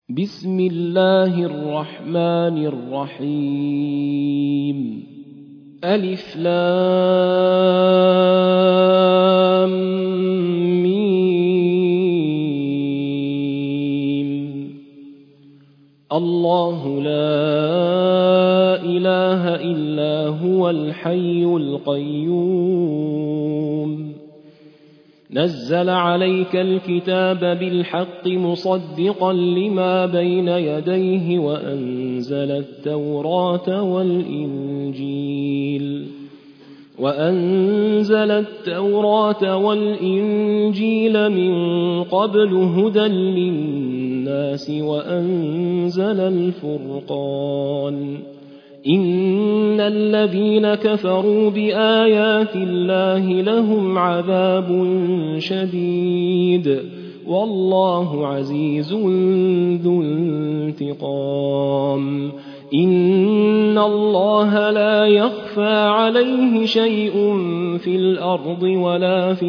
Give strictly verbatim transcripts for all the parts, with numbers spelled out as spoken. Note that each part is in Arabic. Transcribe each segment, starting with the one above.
بسم الله الرحمن الرحيم ألف لام ميم الله لا إله إلا هو الحي القيوم نزل عليك الكتاب بالحق مصدقا لما بين يديه وأنزل التوراة والإنجيل وأنزل التوراة والإنجيل من قبل هدى للناس وأنزل الفرقان إن الذين كفروا بآيات الله لهم عذاب شديد والله عزيز ذو انتقام إن الله لا يخفى عليه شيء في الأرض ولا في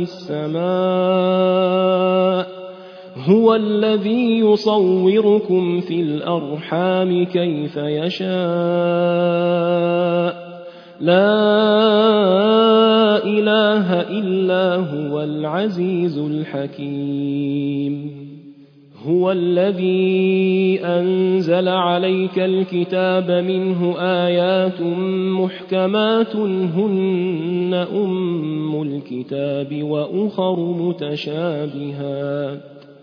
السماء هو الذي يصوركم في الأرحام كيف يشاء لا إله إلا هو العزيز الحكيم هو الذي أنزل عليك الكتاب منه آيات محكمات هن أم الكتاب وأخر متشابهات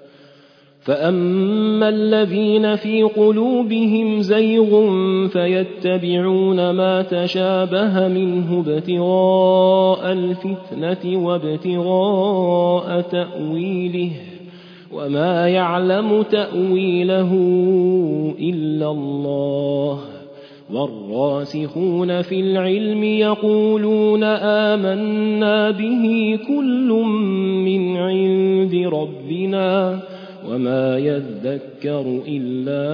فأما الذين في قلوبهم زيغ فيتبعون ما تشابه منه ابتغاء الفتنة وابتغاء تأويله وما يعلم تأويله إلا الله والراسخون في العلم يقولون آمنا به كل من عند ربنا وما يذكر إلا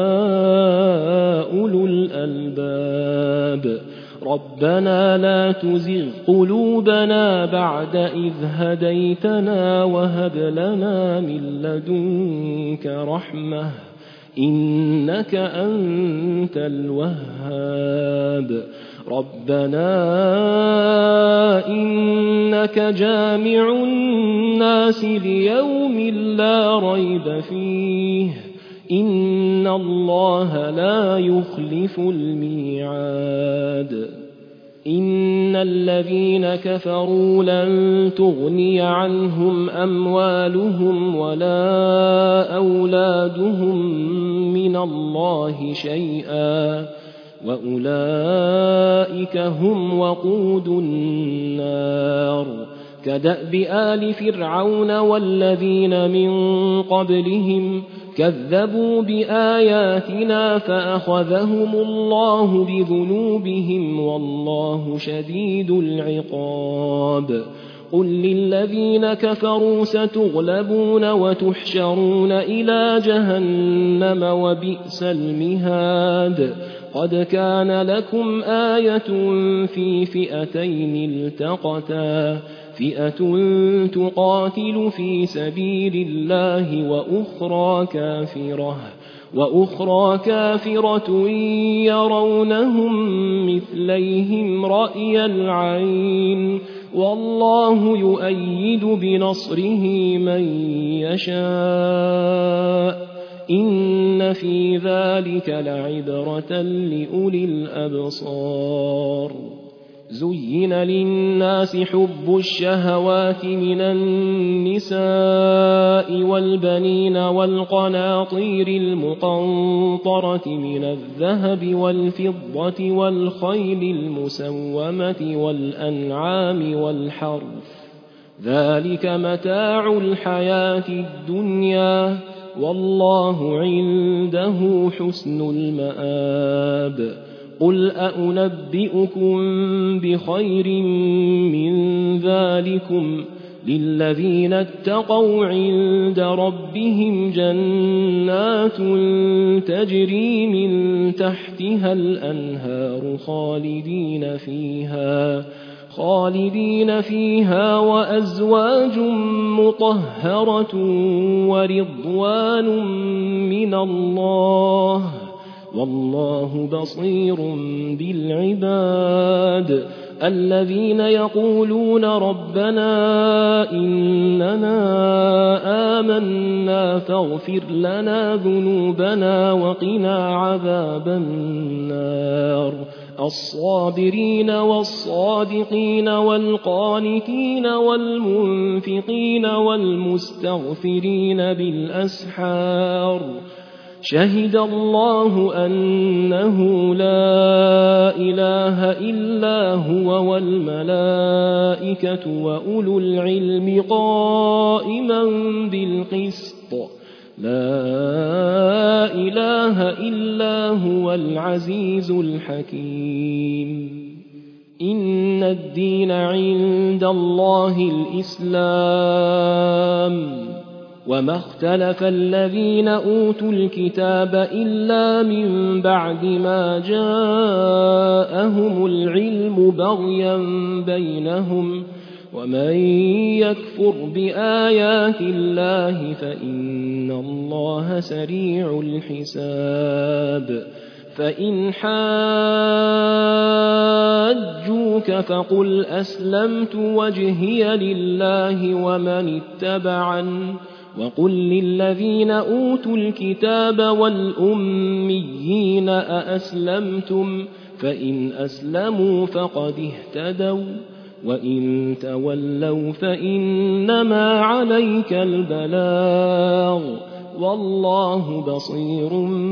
أولو الألباب ربنا لا تزغ قلوبنا بعد إذ هديتنا وهب لنا من لدنك رحمة إنك أنت الوهاب ربنا إنك جامع الناس ليوم لا ريب فيه إن الله لا يخلف الميعاد إن الذين كفروا لن تغني عنهم أموالهم ولا أولادهم من الله شيئا وأولئك هم وقود النار كدأب آل فرعون والذين من قبلهم كذبوا بآياتنا فأخذهم الله بذنوبهم والله شديد العقاب قل للذين كفروا ستغلبون وتحشرون إلى جهنم وبئس المهاد قد كان لكم آية في فئتين التقتا فئة تقاتل في سبيل الله وأخرى كافرة وأخرى كافرة يرونهم مثليهم رأي العين والله يؤيد بنصره من يشاء إن في ذلك لعبرة لأولي الأبصار زين للناس حب الشهوات من النساء والبنين والقناطير المقنطرة من الذهب والفضة والخيل المسومة والأنعام والحرث ذلك متاع الحياة الدنيا والله عنده حسن المآب قل أنبئكم بخير من ذلكم للذين اتقوا عند ربهم جنات تجري من تحتها الأنهار خالدين فيها خالدين فيها وأزواج مطهرة ورضوان من الله والله بصير بالعباد الذين يقولون ربنا إننا آمنا فاغفر لنا ذنوبنا وقنا عذاب النار الصابرين والصادقين والقانتين والمنفقين والمستغفرين بالأسحار شهد الله أنه لا إله إلا هو والملائكة وأولو العلم قائما بالقسط لا إله إلا هو العزيز الحكيم إن الدين عند الله الإسلام وما اختلف الذين أوتوا الكتاب إلا من بعد ما جاءهم العلم بغيا بينهم ومن يكفر بآيات الله فإن الله سريع الحساب فإن حاجوك فقل أسلمت وجهي لله ومن اتبعني وقل للذين أوتوا الكتاب والأميين أأسلمتم فإن أسلموا فقد اهتدوا وإن تولوا فإنما عليك البلاغ والله بصير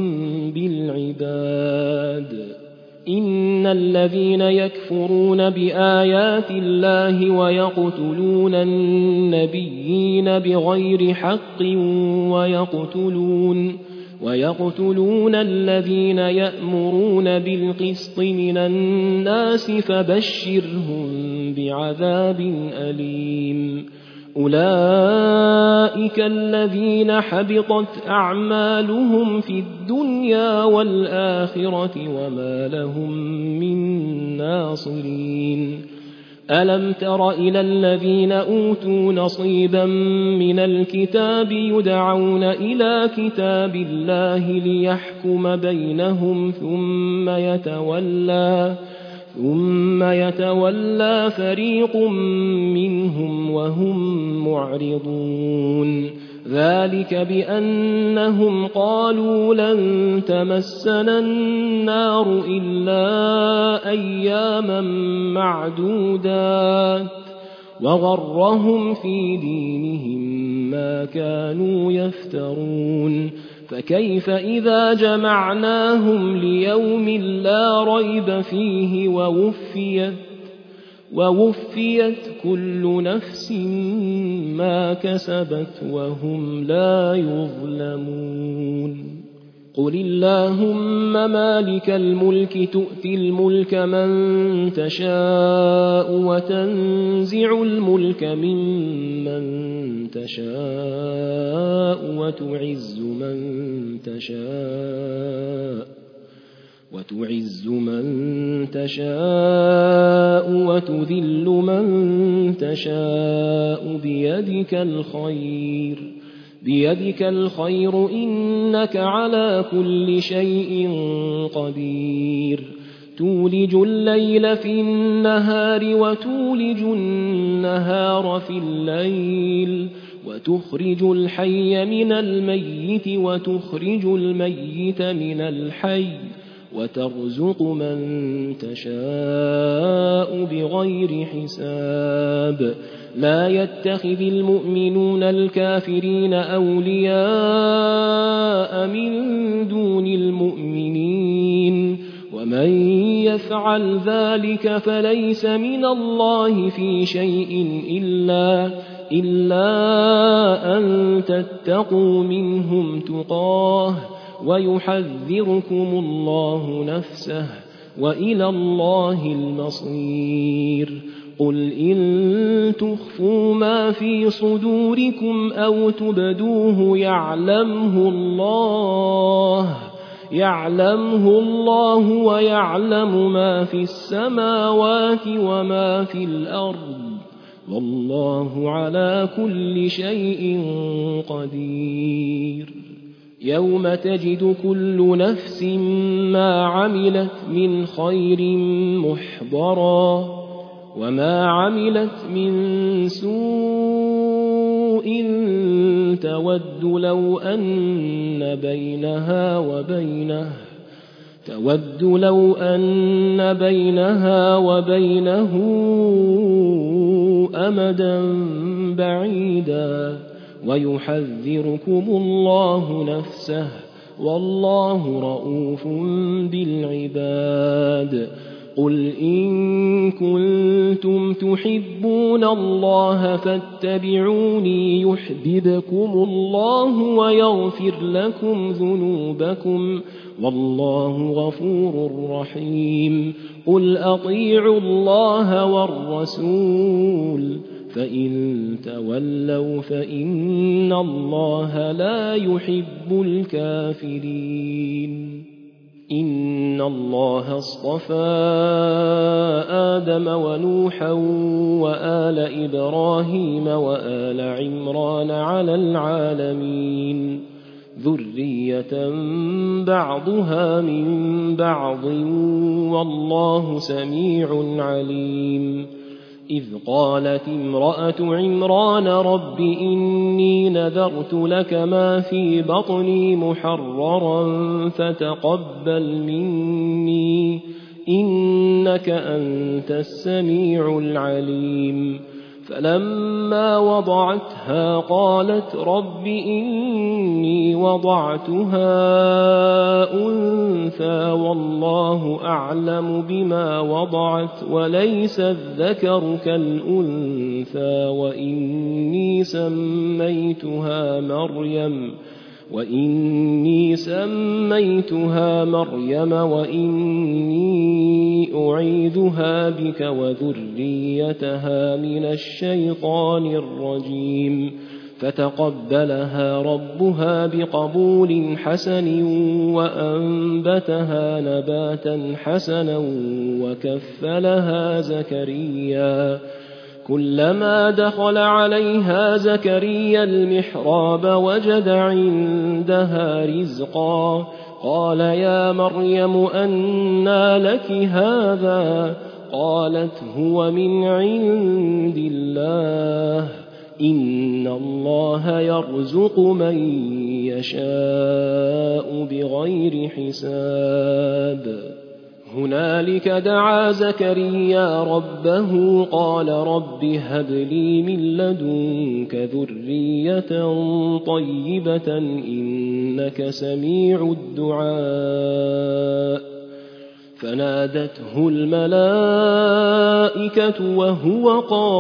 بالعباد إن الذين يكفرون بآيات الله ويقتلون النبيين بغير حق ويقتلون ويقتلون الذين يأمرون بالقسط من الناس فبشرهم بعذاب أليم أولئك الذين حبطت أعمالهم في الدنيا والآخرة وما لهم من ناصرين ألم تر إلى الذين أوتوا نصيبا من الكتاب يدعون إلى كتاب الله ليحكم بينهم ثم يتولى ثم يتولى فريق منهم وهم معرضون ذلك بأنهم قالوا لن تمسنا النار إلا أياما معدودات وغرهم في دينهم ما كانوا يفترون فكيف إذا جمعناهم ليوم لا ريب فيه ووفيت, ووفيت كل نفس ما كسبت وهم لا يظلمون قل اللهم مالك الملك تؤتي الملك من تشاء وتنزع الملك ممن تشاء وتعز من تشاء وتعز من تشاء وتذل من تشاء بيدك الخير بيدك الخير إنك على كل شيء قدير تولج الليل في النهار وتولج النهار في الليل وتخرج الحي من الميت وتخرج الميت من الحي وترزق من تشاء بغير حساب لا يتخذ المؤمنون الكافرين أولياء من دون المؤمنين ومن يفعل ذلك فليس من الله في شيء إلا, إلا أن تتقوا منهم تقاه ويحذركم الله نفسه وإلى الله المصير قل إن تخفوا ما في صدوركم أو تبدوه يعلمه الله يعلمه الله ويعلم ما في السماوات وما في الأرض والله على كل شيء قدير يوم تجد كل نفس ما عملت من خير محضرا وما عملت من سوء تود لو أن بينها وبينه تود لو أن بينها وبينه أمدا بعيدا ويحذركم الله نفسه والله رءوف بالعباد قل إن كنتم تحبون الله فاتبعوني يحببكم الله ويغفر لكم ذنوبكم والله غفور رحيم قل أطيعوا الله والرسول فإن تولوا فإن الله لا يحب الكافرين إن الله اصطفى آدم ونوحا وآل إبراهيم وآل عمران على العالمين ذرية بعضها من بعض والله سميع عليم إذ قالت امرأة عمران رب إني نذرت لك ما في بطني محررا فتقبل مني إنك أنت السميع العليم فلما وضعتها قالت رب إني وضعتها أنثى والله أعلم بما وضعت وليس الذكر كالأنثى وإني سميتها مريم وإني سميتها مريم وإني أعيذها بك وذريتها من الشيطان الرجيم فتقبلها ربها بقبول حسن وأنبتها نباتا حسنا وكفلها زكريا كلما دخل عليها زكريا المحراب وجد عندها رزقا قال يا مريم أنى لك هذا قالت هو من عند الله إن الله يرزق من يشاء بغير حساب هنالك دعا زكريا ربه قال رب هب لي من لدنك ذرية طيبة إنك سميع الدعاء فنادته الملائكة وهو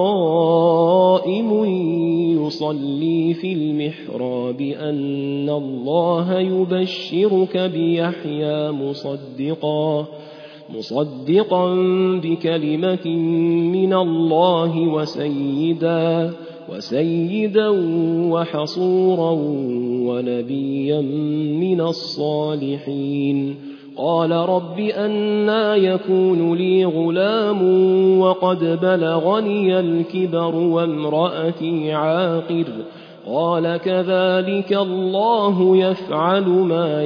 قائم يصلي في المحراب أن الله يبشرك بيحيى مصدقا مصدقا بكلمة من الله وسيدا وسيدا وحصورا ونبيا من الصالحين قال رب أنى يكون لي غلام وقد بلغني الكبر وامرأتي عاقر قال كذلك الله يفعل ما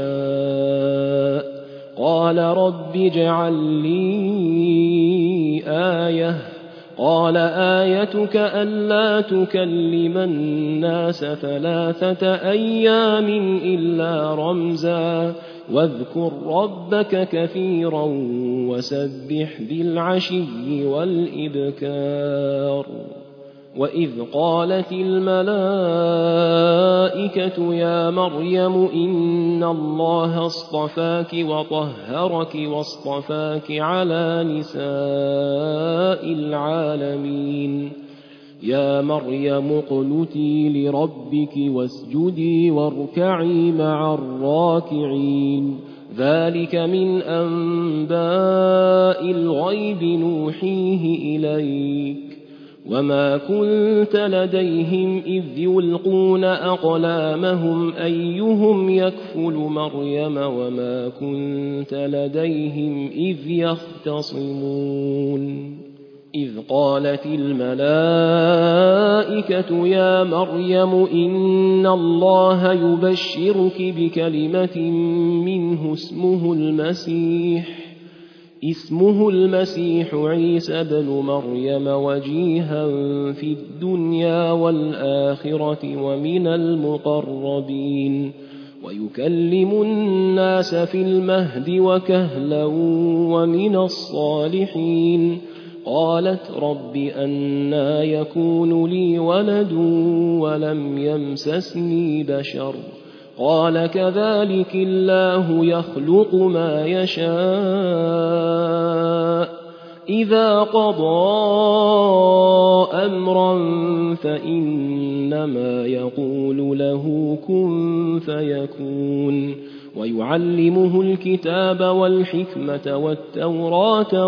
يشاء قال رب اجعل لي آية قال آيتك ألا تكلم الناس ثلاثة أيام إلا رمزا واذكر ربك كثيرا وسبح بالعشي والإبكار وإذ قالت الملائكة يا مريم إن الله اصطفاك وطهرك واصطفاك على نساء العالمين يا مريم اقنتي لربك واسجدي واركعي مع الراكعين ذلك من أنباء الغيب نوحيه إليك وما كنت لديهم إذ يلقون أقلامهم أيهم يكفل مريم وما كنت لديهم إذ يختصمون إذ قالت الملائكة يا مريم إن الله يبشرك بكلمة منه اسمه المسيح اسمه المسيح عيسى بن مريم وجيها في الدنيا والآخرة ومن المقربين ويكلم الناس في المهد وكهلا ومن الصالحين قالت رب أنى يكون لي ولد ولم يمسسني بشر قال كذلك الله يخلق ما يشاء إذا قضى أمرا فإنما يقول له كن فيكون ويعلمه الكتاب والحكمة والتوراة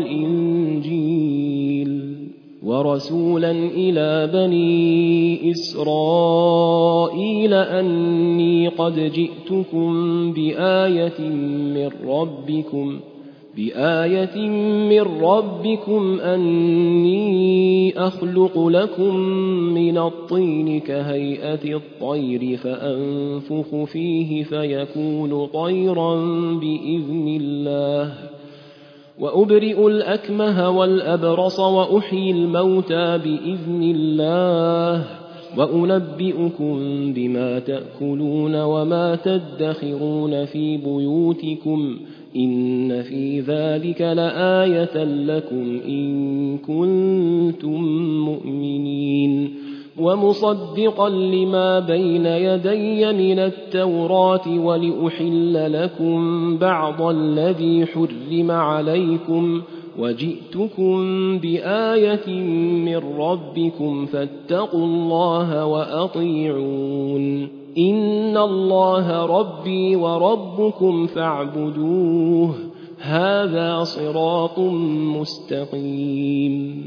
والإنجيل ورسولا إلى بني إسرائيل أني قد جئتكم بآية من ربكم بآية من ربكم أني أخلق لكم من الطين كهيئة الطير فأنفخ فيه فيكون طيرا بإذن الله وأبرئ الأكمه والأبرص وأحيي الموتى بإذن الله وأنبئكم بما تأكلون وما تدخرون في بيوتكم إن في ذلك لآية لكم إن كنتم مؤمنين ومصدقا لما بين يدي من التوراة ولأحل لكم بعض الذي حرم عليكم وجئتكم بآية من ربكم فاتقوا الله وأطيعون إن الله ربي وربكم فاعبدوه هذا صراط مستقيم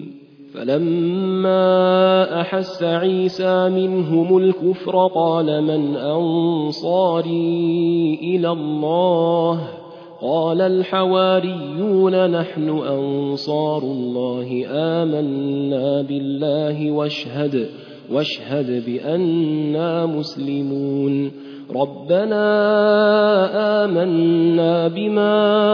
فلما أحس عيسى منهم الكفر قال من أنصاري إلى الله قال الحواريون نحن أنصار الله آمنا بالله واشهد واشهد بأننا مسلمون ربنا آمنا بما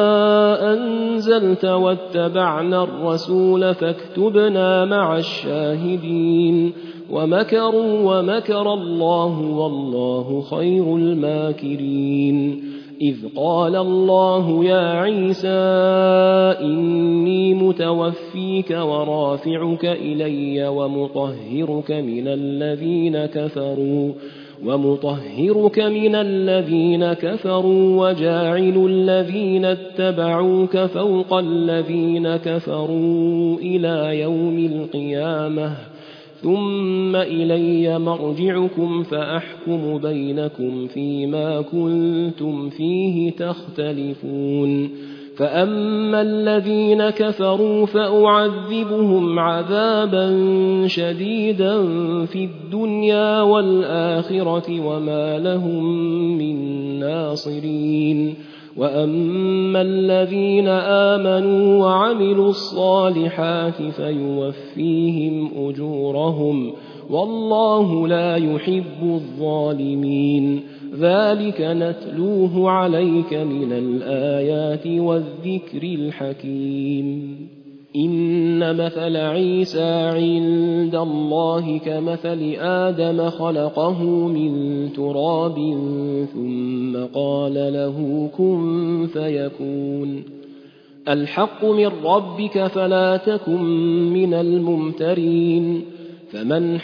أنزلت واتبعنا الرسول فاكتبنا مع الشاهدين ومكروا ومكر الله والله خير الماكرين إذ قال الله يا عيسى إني متوفيك ورافعك إلي ومطهرك من الذين كفروا ومطهرك من الذين كفروا وجاعل الذين اتبعوك فوق الذين كفروا إلى يوم القيامة ثم إلي مرجعكم فأحكم بينكم فيما كنتم فيه تختلفون فأما الذين كفروا فأعذبهم عذابا شديدا في الدنيا والآخرة وما لهم من ناصرين وأما الذين آمنوا وعملوا الصالحات فيوفيهم أجورهم والله لا يحب الظالمين ذلك نتلوه عليك من الآيات والذكر الحكيم إن مثل عيسى عند الله كمثل آدم خلقه من تراب ثم قال له كن فيكون الحق من ربك فلا تكن من الممترين فمن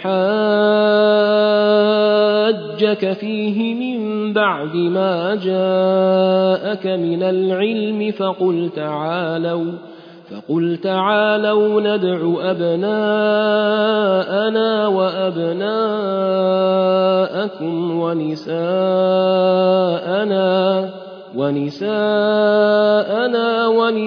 حاجك فيه من بعد ما جاءك من العلم فقل تعالوا فقل تعالوا ندع أبناءنا وأبناءكم ونساءنا ونساءنا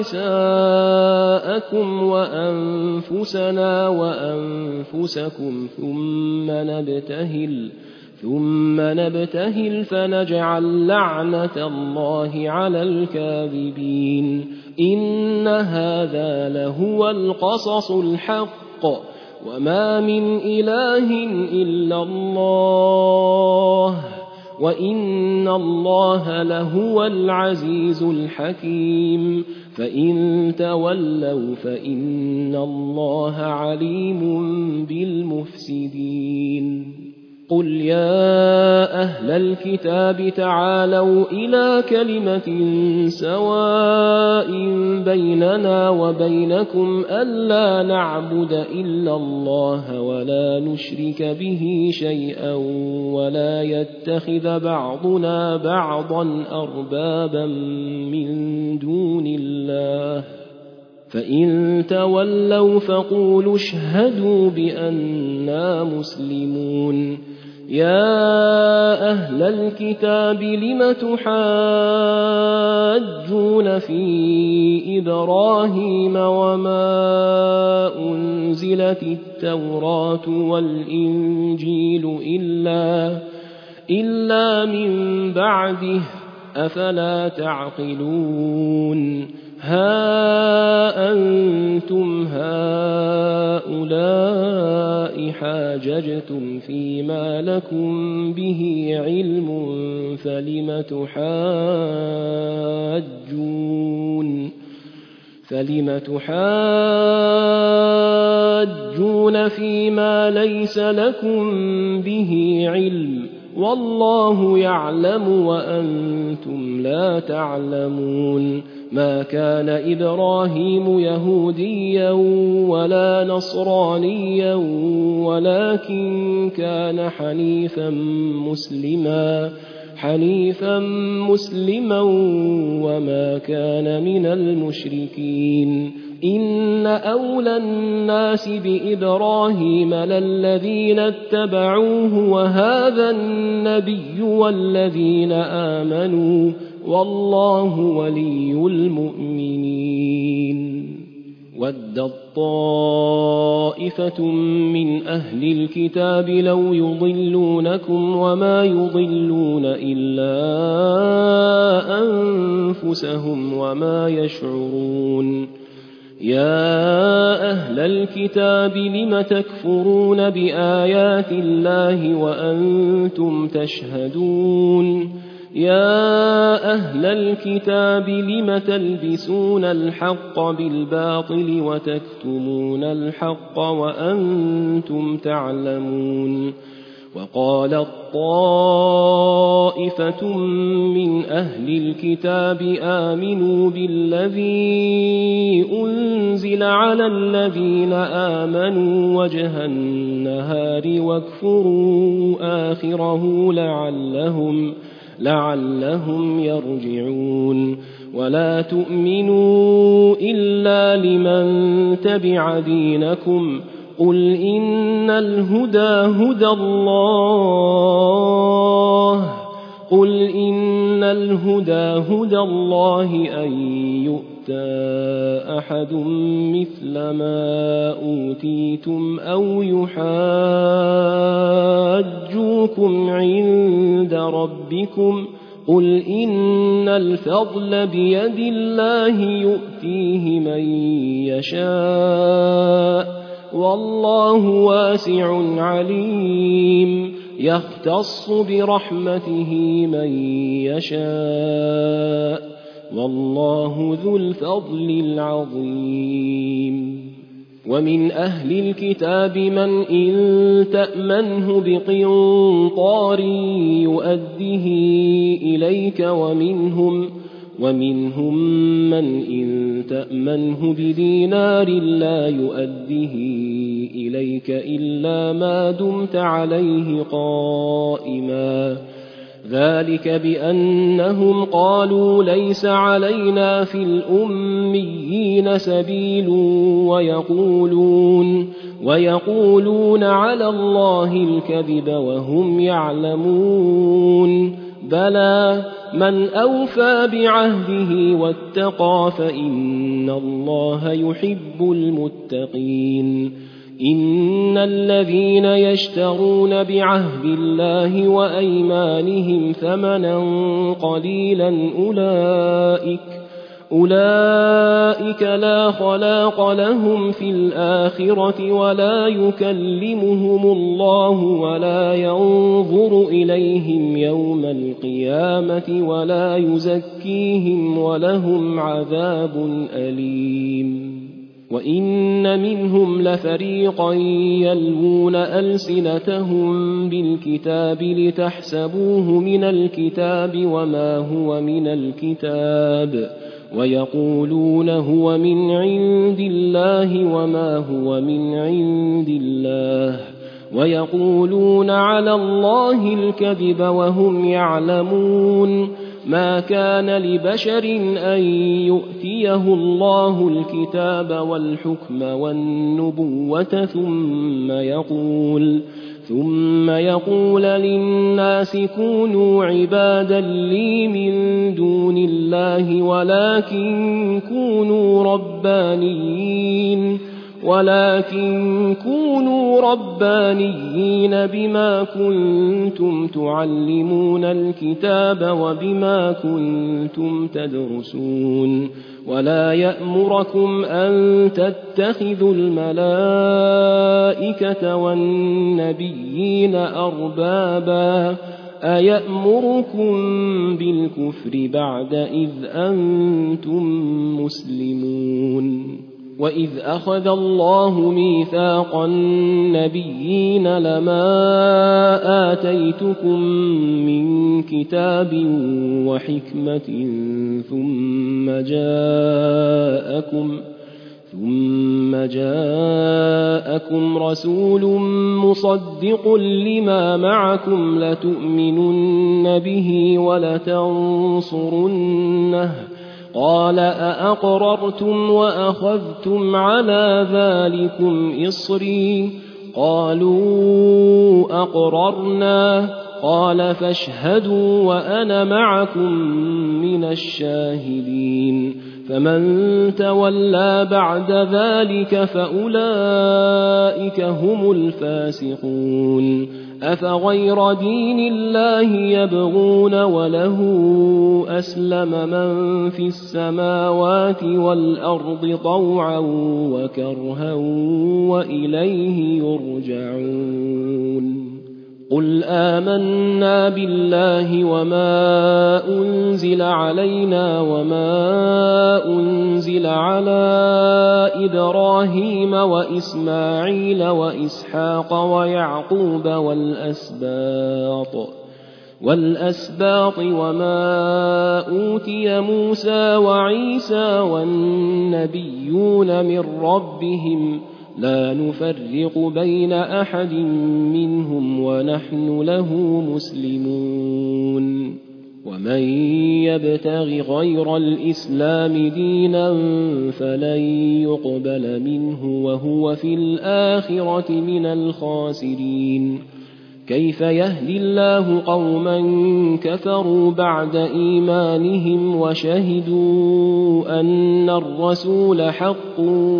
ونساءكم وأنفسنا وأنفسكم ثم نبتهل ثم نبتهل فنجعل لعنة الله على الكاذبين إن هذا لهو القصص الحق وما من إله إلا الله وإن الله لهو العزيز الحكيم فإن تولوا فإن الله عليم بالمفسدين قل يا أهل الكتاب تعالوا إلى كلمة سواء بيننا وبينكم ألا نعبد إلا الله ولا نشرك به شيئا ولا يتخذ بعضنا بعضا أربابا من دون الله فإن تولوا فقولوا اشهدوا بأننا مسلمون يا أهل الكتاب لم تحاجون في إبراهيم وما أنزلت التوراة والإنجيل إلا, إلا من بعده أفلا تعقلون ها أنتم هؤلاء حاججتم فيما لكم به علم فلم تحاجون فلم تحاجون فيما ليس لكم به علم والله يعلم وأنتم لا تعلمون ما كان إبراهيم يهوديا ولا نصرانيا ولكن كان حنيفا مسلما حنيفا مسلما وما كان من المشركين إن أولى الناس بإبراهيم للذين اتبعوه وهذا النبي والذين آمنوا والله ولي المؤمنين ودت طائفة من أهل الكتاب لو يضلونكم وما يضلون إلا أنفسهم وما يشعرون يا أهل الكتاب لم تكفرون بآيات الله وأنتم تشهدون يا أهل الكتاب لم تلبسون الحق بالباطل وتكتمون الحق وأنتم تعلمون وقالت طائفة من أهل الكتاب آمنوا بالذي أنزل على الذين آمنوا وجه النهار واكفروا آخره لعلهم لعلهم يرجعون ولا تؤمنوا إلا لمن تبع دينكم قل إن الهدى هدى الله قل إن الهدى هدى الله أن يؤتى أحد مثل ما أوتيتم أو يحاجوكم عند ربكم قل إن الفضل بيد الله يؤتيه من يشاء والله واسع عليم يختص برحمته من يشاء والله ذو الفضل العظيم ومن أهل الكتاب من إن تأمنه بقنطار يؤده إليك ومنهم ومنهم من إن تأمنه بدينار لا يؤده إليك إلا ما دمت عليه قائما ذلك بأنهم قالوا ليس علينا في الأميين سبيل ويقولون, ويقولون على الله الكذب وهم يعلمون بلى من أوفى بعهده واتقى فإن الله يحب المتقين إن الذين يشترون بعهد الله وأيمانهم ثمنا قليلا أولئك أولئك لا خلاق لهم في الآخرة ولا يكلمهم الله ولا ينظر إليهم يوم القيامة ولا يزكيهم ولهم عذاب أليم وإن منهم لفريقا يلوون ألسنتهم بالكتاب لتحسبوه من الكتاب وما هو من الكتاب ويقولون هو من عند الله وما هو من عند الله ويقولون على الله الكذب وهم يعلمون ما كان لبشر أن يؤتيه الله الكتاب والحكم والنبوة ثم يقول ثم يقول للناس كونوا عبادا لي من دون الله ولكن كونوا ربانيين ولكن كونوا ربانيين بما كنتم تعلمون الكتاب وبما كنتم تدرسون ولا يأمركم أن تتخذوا الملائكة والنبيين أربابا أيأمركم بالكفر بعد إذ أنتم مسلمون وإذ أخذ الله ميثاق النبيين لما آتيتكم من كتاب وحكمة ثم جاءكم ثم جاءكم رسول مصدق لما معكم لتؤمنن به ولتنصرنه قال أأقررتم وأخذتم على ذلكم إصري قالوا أقررنا قال فاشهدوا وأنا معكم من الشاهدين فمن تولى بعد ذلك فأولئك هم الفاسقون أفغير دين الله يبغون وله أسلم من في السماوات والأرض طوعا وكرها وإليه يرجعون قل آمنا بالله وما أنزل علينا وما أنزل على إبراهيم وإسماعيل وإسحاق ويعقوب والأسباط والأسباط وما أوتي موسى وعيسى والنبيون من ربهم لا نفرق بين أحد منهم ونحن له مسلمون ومن يبتغ غير الإسلام دينا فلن يقبل منه وهو في الآخرة من الخاسرين كيف يهدي الله قوما كفروا بعد إيمانهم وشهدوا أن الرسول حق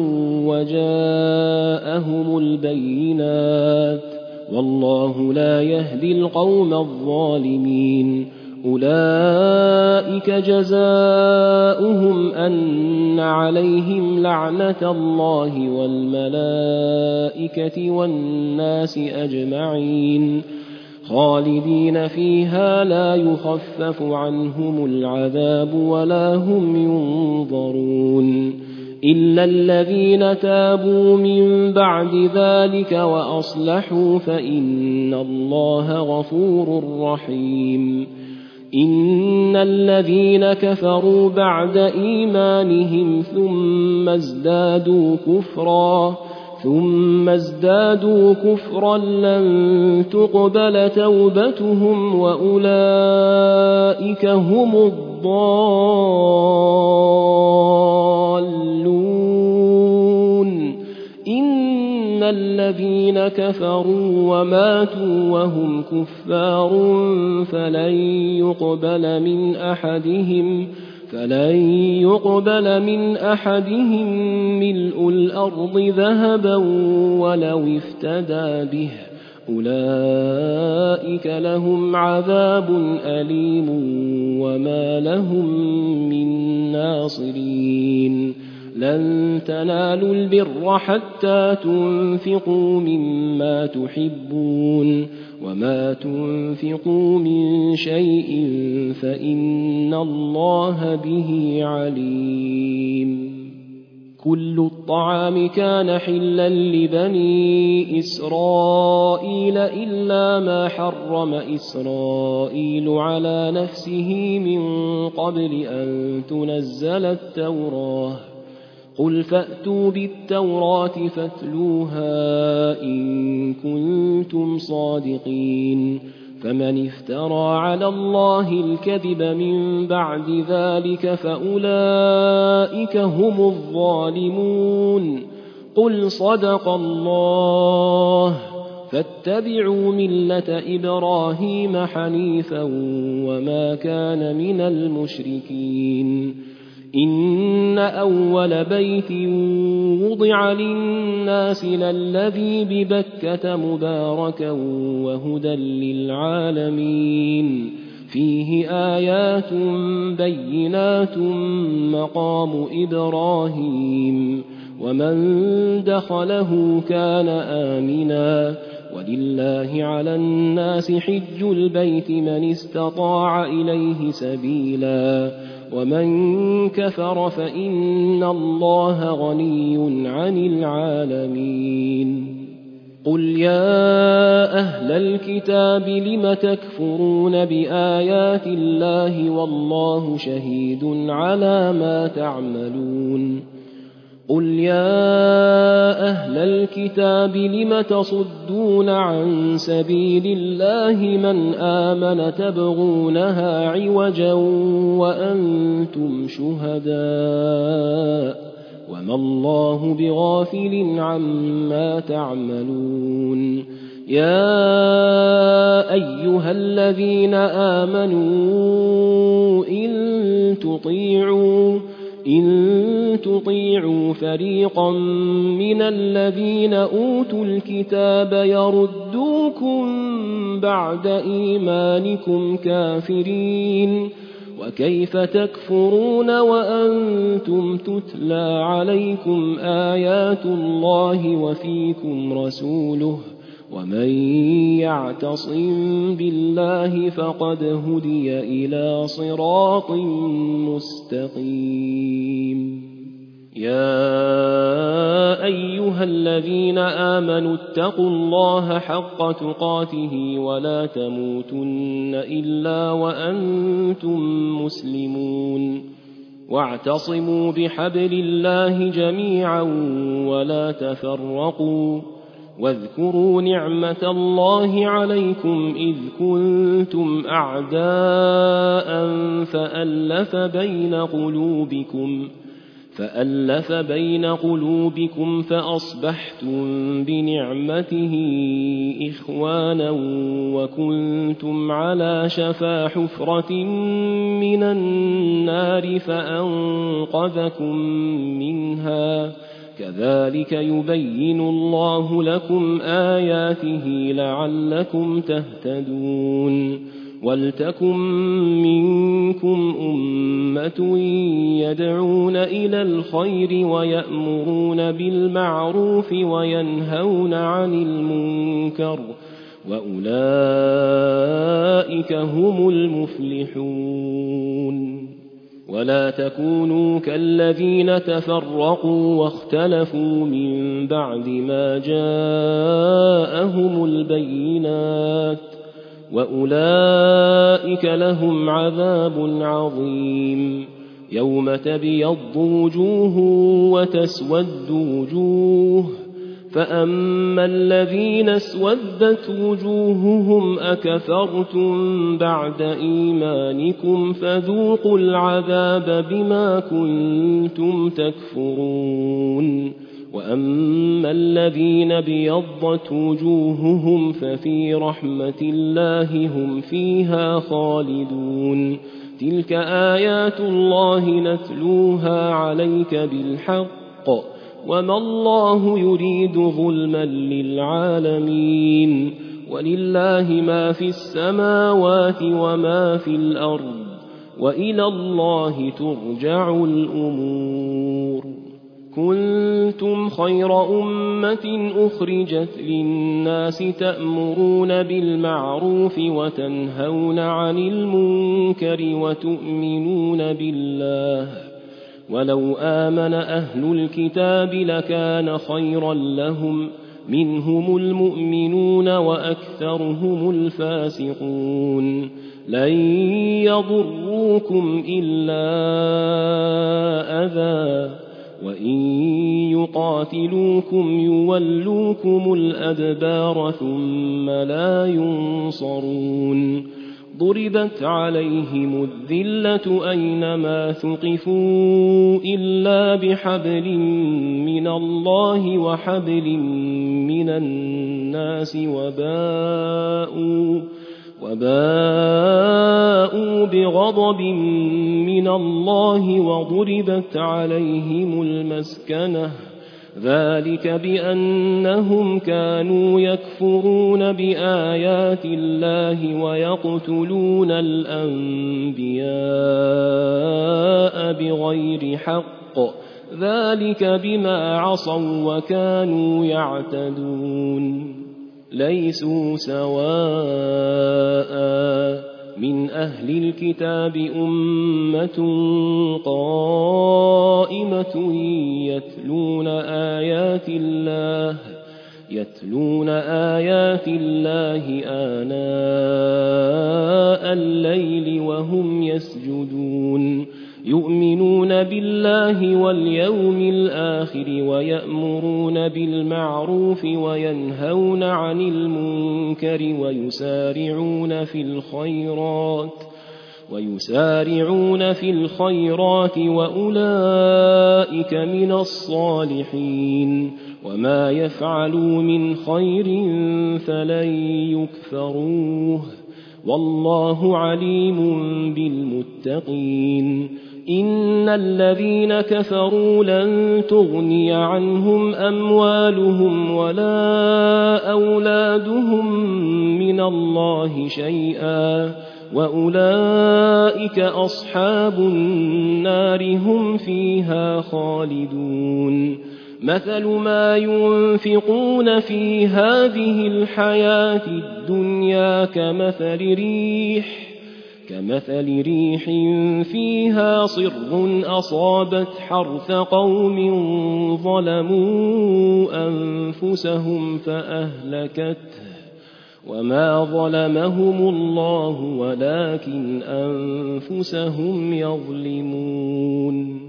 وجاءهم البينات والله لا يهدي القوم الظالمين أولئك جزاؤهم أن عليهم لعنة الله والملائكة والناس أجمعين خالدين فيها لا يخفف عنهم العذاب ولا هم ينظرون إلا الذين تابوا من بعد ذلك وأصلحوا فإن الله غفور رحيم إن الذين كفروا بعد إيمانهم ثم ازدادوا كفرا ثم ازدادوا كفرا لن تقبل توبتهم وأولئك هم الضالون إن الذين الذين كفروا وماتوا وهم كفار فلن يقبل من أحدهم فلن يقبل من أحدهم ملء الأرض ذهبا ولو افتدى به أولئك لهم عذاب أليم وما لهم من ناصرين لن تنالوا البر حتى تنفقوا مما تحبون وما تنفقوا من شيء فإن الله به عليم كل الطعام كان حلا لبني إسرائيل إلا ما حرم إسرائيل على نفسه من قبل أن تنزل التوراة قل فأتوا بالتوراة فاتلوها إن كنتم صادقين فمن افترى على الله الكذب من بعد ذلك فأولئك هم الظالمون قل صدق الله فاتبعوا ملة إبراهيم حنيفا وما كان من المشركين إن أول بيت وضع للناس للذي ببكة مباركا وهدى للعالمين فيه آيات بينات مقام إبراهيم ومن دخله كان آمنا ولله على الناس حج البيت من استطاع إليه سبيلا ومن كفر فإن الله غني عن العالمين قل يا أهل الكتاب لم تكفرون بآيات الله والله شهيد على ما تعملون قل يا أهل الكتاب لم تصدون عن سبيل الله من آمن تبغونها عوجا وأنتم شهداء وما الله بغافل عما تعملون يا أيها الذين آمنوا إن تطيعوا إن تطيعوا فريقا من الذين أوتوا الكتاب يردوكم بعد إيمانكم كافرين وكيف تكفرون وأنتم تتلى عليكم آيات الله وفيكم رسوله ومن يعتصم بالله فقد هدي إلى صراط مستقيم يا أيها الذين آمنوا اتقوا الله حق تقاته ولا تموتن إلا وأنتم مسلمون واعتصموا بحبل الله جميعا ولا تفرقوا واذكروا نعمة الله عليكم إذ كنتم أعداء فألف بين قلوبكم فألف بين قلوبكم فأصبحتم بنعمته إخوانا وكنتم على شفا حفرة من النار فأنقذكم منها كذلك يبين الله لكم آياته لعلكم تهتدون ولتكن منكم أمة يدعون إلى الخير ويأمرون بالمعروف وينهون عن المنكر وأولئك هم المفلحون ولا تكونوا كالذين تفرقوا واختلفوا من بعد ما جاءهم البينات وأولئك لهم عذاب عظيم يوم تبيض وجوه وتسود وجوه فأما الذين اسودت وجوههم أكفرتم بعد إيمانكم فذوقوا العذاب بما كنتم تكفرون وأما الذين ابيضت وجوههم ففي رحمة الله هم فيها خالدون تلك آيات الله نتلوها عليك بالحق وما الله يريد ظلما للعالمين ولله ما في السماوات وما في الأرض وإلى الله ترجع الأمور كنتم خير أمة أخرجت للناس تأمرون بالمعروف وتنهون عن المنكر وتؤمنون بالله ولو آمن أهل الكتاب لكان خيرا لهم منهم المؤمنون وأكثرهم الفاسقون لن يضروكم إلا أذى وإن يقاتلوكم يولوكم الأدبار ثم لا ينصرون ضربت عليهم الذلة أينما ثقفوا إلا بحبل من الله وحبل من الناس وباءوا وباءوا بغضب من الله وضربت عليهم المسكنة ذلك بأنهم كانوا يكفرون بآيات الله ويقتلون الأنبياء بغير حق ذلك بما عصوا وكانوا يعتدون ليسوا سواء من أهل الكتاب أمة قائمة يتلون آيات الله يتلون آيات الله آناء الليل وهم يسجدون يؤمنون بالله واليوم الآخر ويأمرون بالمعروف وينهون عن المنكر ويسارعون في الخيرات ويسارعون في الخيرات وأولئك من الصالحين وما يفعلوا من خير فلن يكفروه والله عليم بالمتقين إن الذين كفروا لن تغني عنهم أموالهم ولا أولادهم من الله شيئا وأولئك أصحاب النار هم فيها خالدون مثل ما ينفقون في هذه الحياة الدنيا كمثل ريح كمثل ريح فيها صر أصابت حرث قوم ظلموا أنفسهم فأهلكته وما ظلمهم الله ولكن أنفسهم يظلمون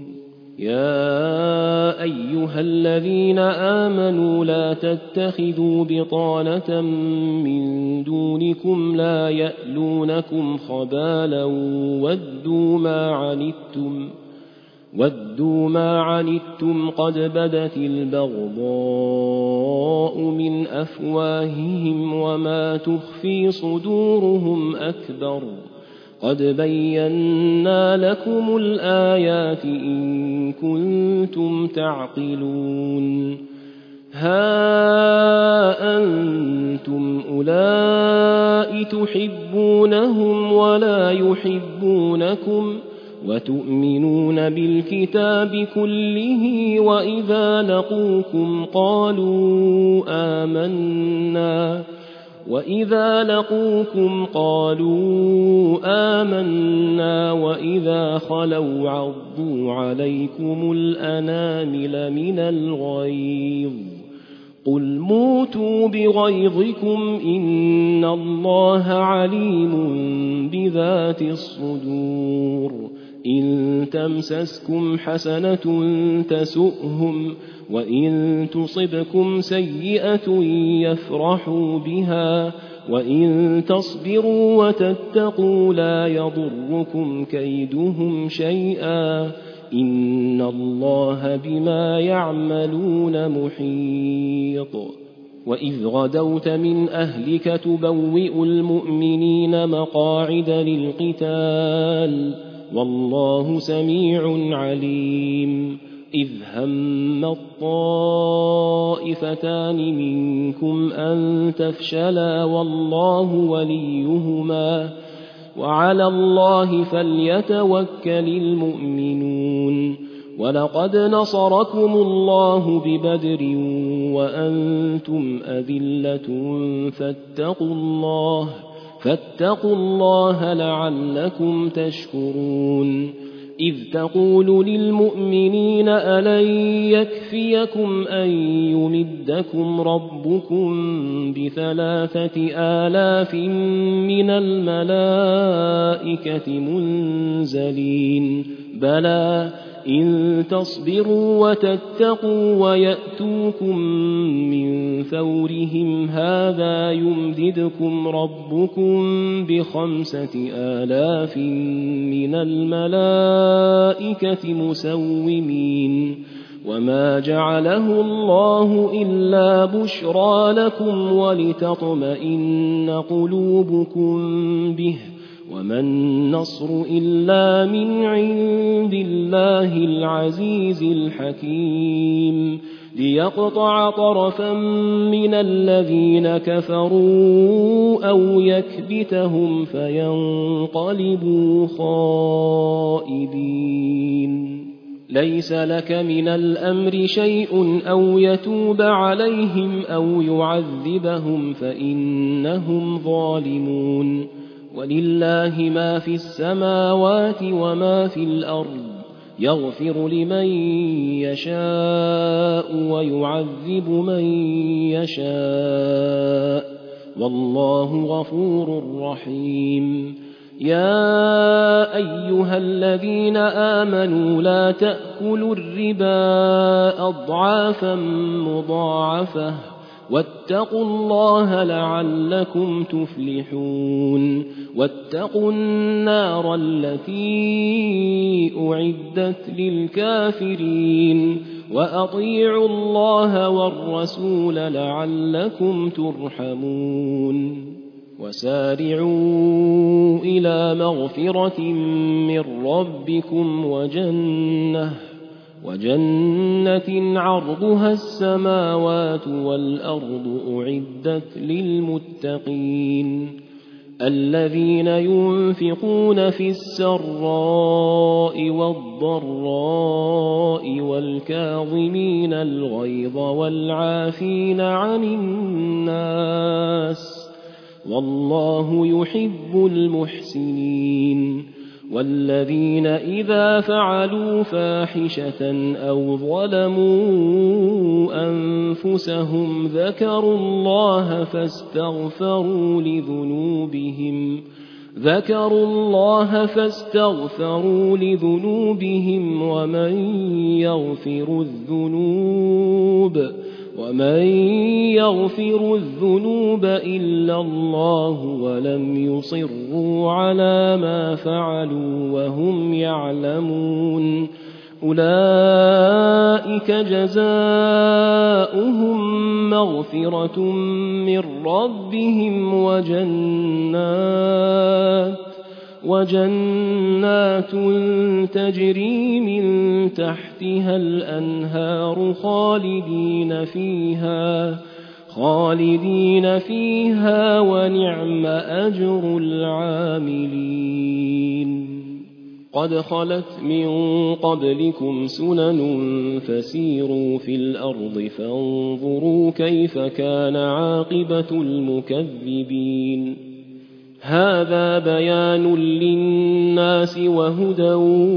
يا أيها الذين آمنوا لا تتخذوا بطانة من دونكم لا يألونكم خبالا ودوا ما عنتم ودوا ما عنتم قد بدت البغضاء من أفواههم وما تخفي صدورهم أكبر قد بينا لكم الآيات إن كنتم تعقلون ها أنتم أولئك تحبونهم ولا يحبونكم وتؤمنون بالكتاب كله وإذا لقوكم قالوا آمنا وإذا لقوكم قالوا آمنا وإذا خلوا عضوا عليكم الأنامل من الغيظ قل موتوا بغيظكم إن الله عليم بذات الصدور إن تمسسكم حسنة تسؤهم وإن تصبكم سيئة يفرحوا بها وإن تصبروا وتتقوا لا يضركم كيدهم شيئا إن الله بما يعملون محيط. وإذ غدوت من أهلك تبوئ المؤمنين مقاعد للقتال والله سميع عليم. إذ هم الطائفتان منكم أن تفشلا والله وليهما وعلى الله فليتوكل المؤمنون. ولقد نصركم الله ببدر وأنتم أذلة فاتقوا الله فاتقوا الله لعلكم تشكرون. إذ تقول للمؤمنين ألن يكفيكم أن يمدكم ربكم بثلاثة آلاف من الملائكة منزلين بلى إن تصبروا وتتقوا ويأتوكم من فورهم هذا يمددكم ربكم بخمسة آلاف من الملائكة مسومين وما جعله الله إلا بشرى لكم ولتطمئن قلوبكم به وما النصر إلا من عند الله العزيز الحكيم ليقطع طرفا من الذين كفروا أو يكبتهم فينقلبوا خائبين. ليس لك من الأمر شيء أو يتوب عليهم أو يعذبهم فإنهم ظالمون. ولله ما في السماوات وما في الأرض يغفر لمن يشاء ويعذب من يشاء والله غفور رحيم. يا أيها الذين آمنوا لا تأكلوا الربا أضعافا مضاعفة واتقوا الله لعلكم تفلحون. واتقوا النار التي أعدت للكافرين وأطيعوا الله والرسول لعلكم ترحمون. وسارعوا إلى مغفرة من ربكم وجنة وجنة عرضها السماوات والأرض أعدت للمتقين الذين ينفقون في السراء والضراء والكاظمين الغيظ والعافين عن الناس والله يحب المحسنين. والذين إذا فعلوا فاحشة أو ظلموا أنفسهم ذكروا الله فاستغفروا لذنوبهم ذكروا الله فاستغفروا لذنوبهم ومن يغفر الذنوب ومن يغفر الذنوب إلا الله ولم يصروا على ما فعلوا وهم يعلمون أولئك جزاؤهم مغفرة من ربهم وجنات وجنات تجري من تحتها الأنهار خالدين فيها خالدين فيها ونعم أجر العاملين. قد خلت من قبلكم سنن فسيروا في الأرض فانظروا كيف كان عاقبة المكذبين. هذا بيان للناس وهدى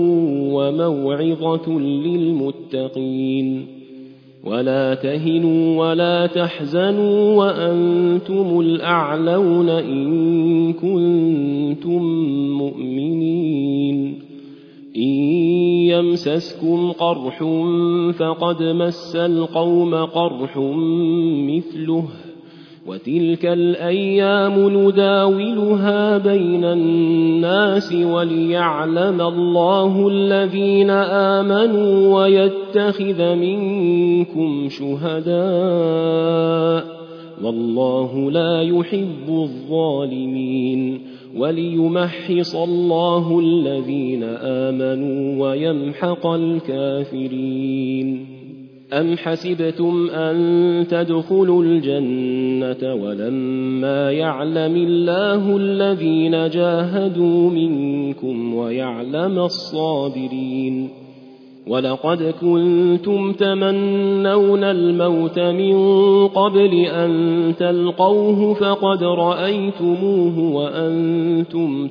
وموعظة للمتقين. ولا تهنوا ولا تحزنوا وأنتم الأعلون إن كنتم مؤمنين إن يمسسكم قرح فقد مس القوم قرح مثله وتلك الأيام نداولها بين الناس وليعلم الله الذين آمنوا ويتخذ منكم شهداء والله لا يحب الظالمين وليمحص الله الذين آمنوا ويمحق الكافرين. أم حسبتم أن تدخلوا الجنة ولما يعلم الله الذين جاهدوا منكم ويعلم الصابرين ولقد كنتم تمنون الموت من قبل أن تلقوه فقد رأيتموه وأنتم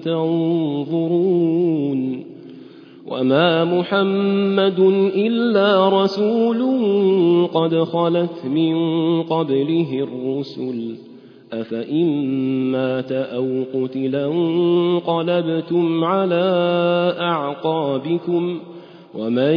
تنظرون وما محمد إلا رسول قد خلت من قبله الرسل أفإن مات أو قتلا انقلبتم على أعقابكم ومن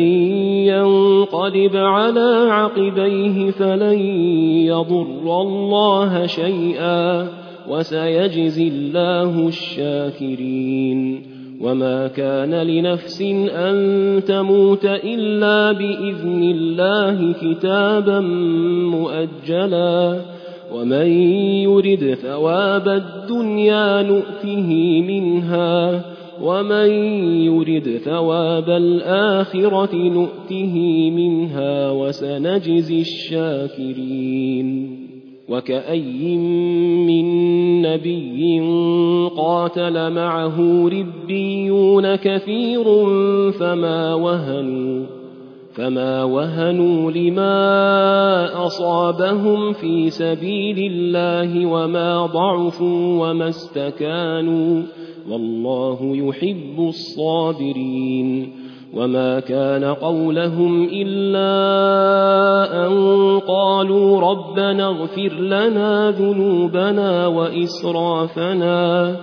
ينقلب على عقبيه فلن يضر الله شيئا وسيجزي الله الشاكرين. وما كان لنفس أن تموت إلا بإذن الله كتابا مؤجلا ومن يرد ثواب الدنيا نؤته منها ومن يرد ثواب الآخرة نؤته منها وسنجزي الشاكرين. وكأي من نبي قاتل معه ربيون كثير فما وهنوا فما وهنوا لما أصابهم في سبيل الله وما ضعفوا وما استكانوا والله يحب الصابرين. وما كان قولهم إلا أن قالوا ربنا اغفر لنا ذنوبنا وإسرافنا,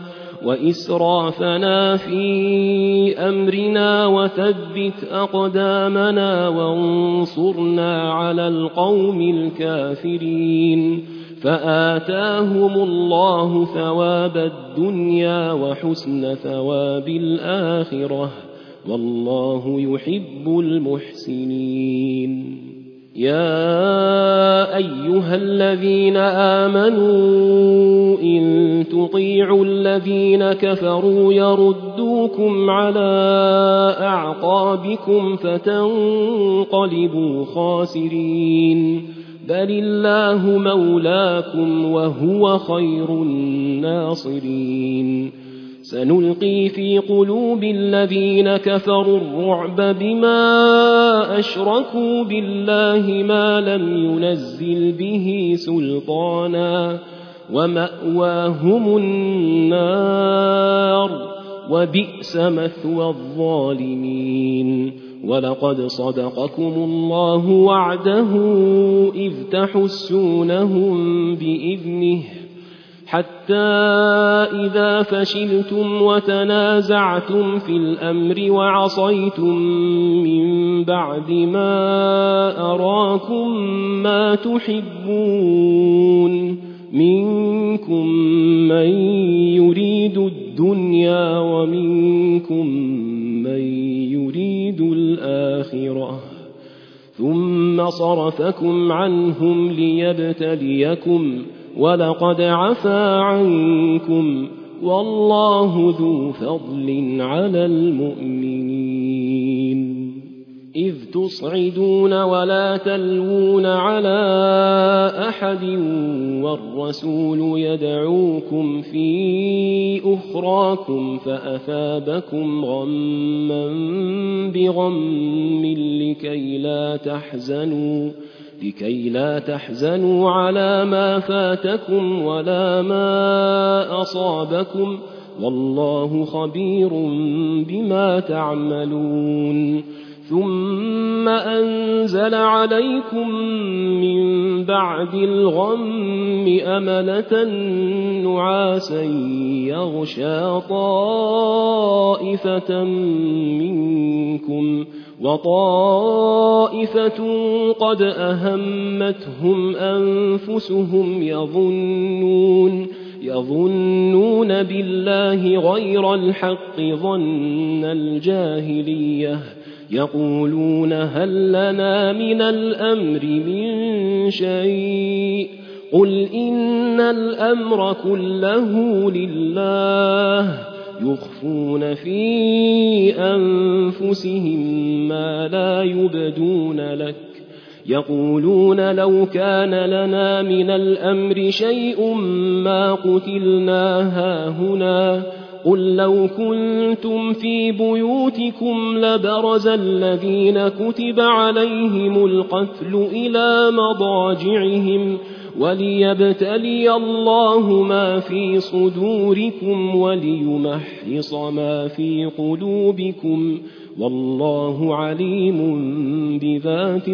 وإسرافنا في أمرنا وثبت أقدامنا وانصرنا على القوم الكافرين فآتاهم الله ثواب الدنيا وحسن ثواب الآخرة والله يحب المحسنين. يا أيها الذين آمنوا إن تطيعوا الذين كفروا يردوكم على أعقابكم فتنقلبوا خاسرين بل الله مولاكم وهو خير الناصرين. سنلقي في قلوب الذين كفروا الرعب بما أشركوا بالله ما لم ينزل به سلطانا ومأواهم النار وبئس مثوى الظالمين. ولقد صدقكم الله وعده إذ تحسونهم بإذنه حتى إذا فشلتم وتنازعتم في الأمر وعصيتم من بعد ما أراكم ما تحبون منكم من يريد الدنيا ومنكم من يريد الآخرة ثم صرفكم عنهم ليبتليكم ولقد عفا عنكم والله ذو فضل على المؤمنين. إذ تصعدون ولا تلوون على أحد والرسول يدعوكم في أخراكم فأثابكم غما بغم لكي لا تحزنوا لكي لا تحزنوا على ما فاتكم ولا ما أصابكم والله خبير بما تعملون. ثم ثم أنزل عليكم من بعد الغم أمنة نعاسا يغشى طائفة منكم وطائفة قد أهمتهم أنفسهم يظنون يظنون بالله غير الحق ظن الجاهلية يقولون هل لنا من الأمر من شيء قل إن الأمر كله لله يخفون في أنفسهم ما لا يبدون لك يقولون لو كان لنا من الأمر شيء ما قتلنا هاهنا قل لو كنتم في بيوتكم لبرز الذين كتب عليهم القتل إلى مضاجعهم وليبتلي الله ما في صدوركم وليمحص ما في قلوبكم والله عليم بذات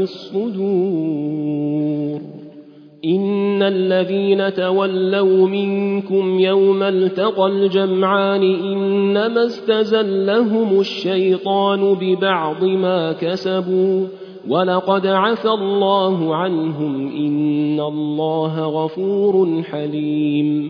الصدور إن الذين تولوا منكم يوم التقى الجمعان إنما استزلهم الشيطان ببعض ما كسبوا ولقد عفى الله عنهم إن الله غفور حليم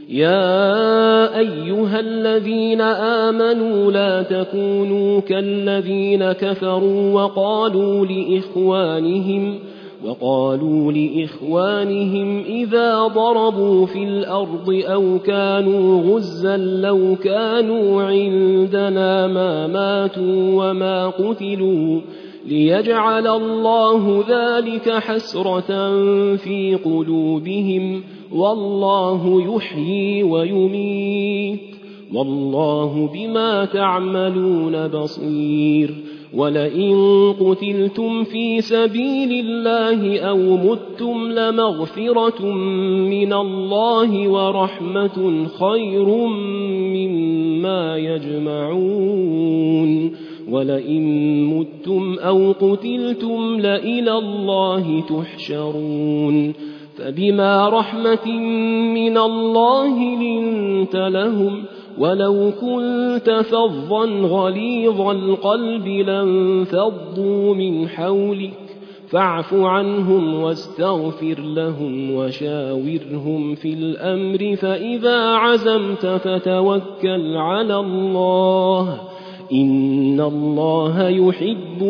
يا أيها الذين آمنوا لا تكونوا كالذين كفروا وقالوا لإخوانهم وقالوا لإخوانهم إذا ضربوا في الأرض أو كانوا غزا لو كانوا عندنا ما ماتوا وما قتلوا ليجعل الله ذلك حسرة في قلوبهم والله يحيي ويميت والله بما تعملون بصير ولئن قتلتم في سبيل الله أو متم لمغفرة من الله ورحمة خير مما يجمعون ولئن متم أو قتلتم لإلى الله تحشرون فبما رحمة من الله لنت لهم ولو كنت فظا غليظ القلب لانفضوا من حولك فاعف عنهم واستغفر لهم وشاورهم في الأمر فإذا عزمت فتوكل على الله إن الله يحب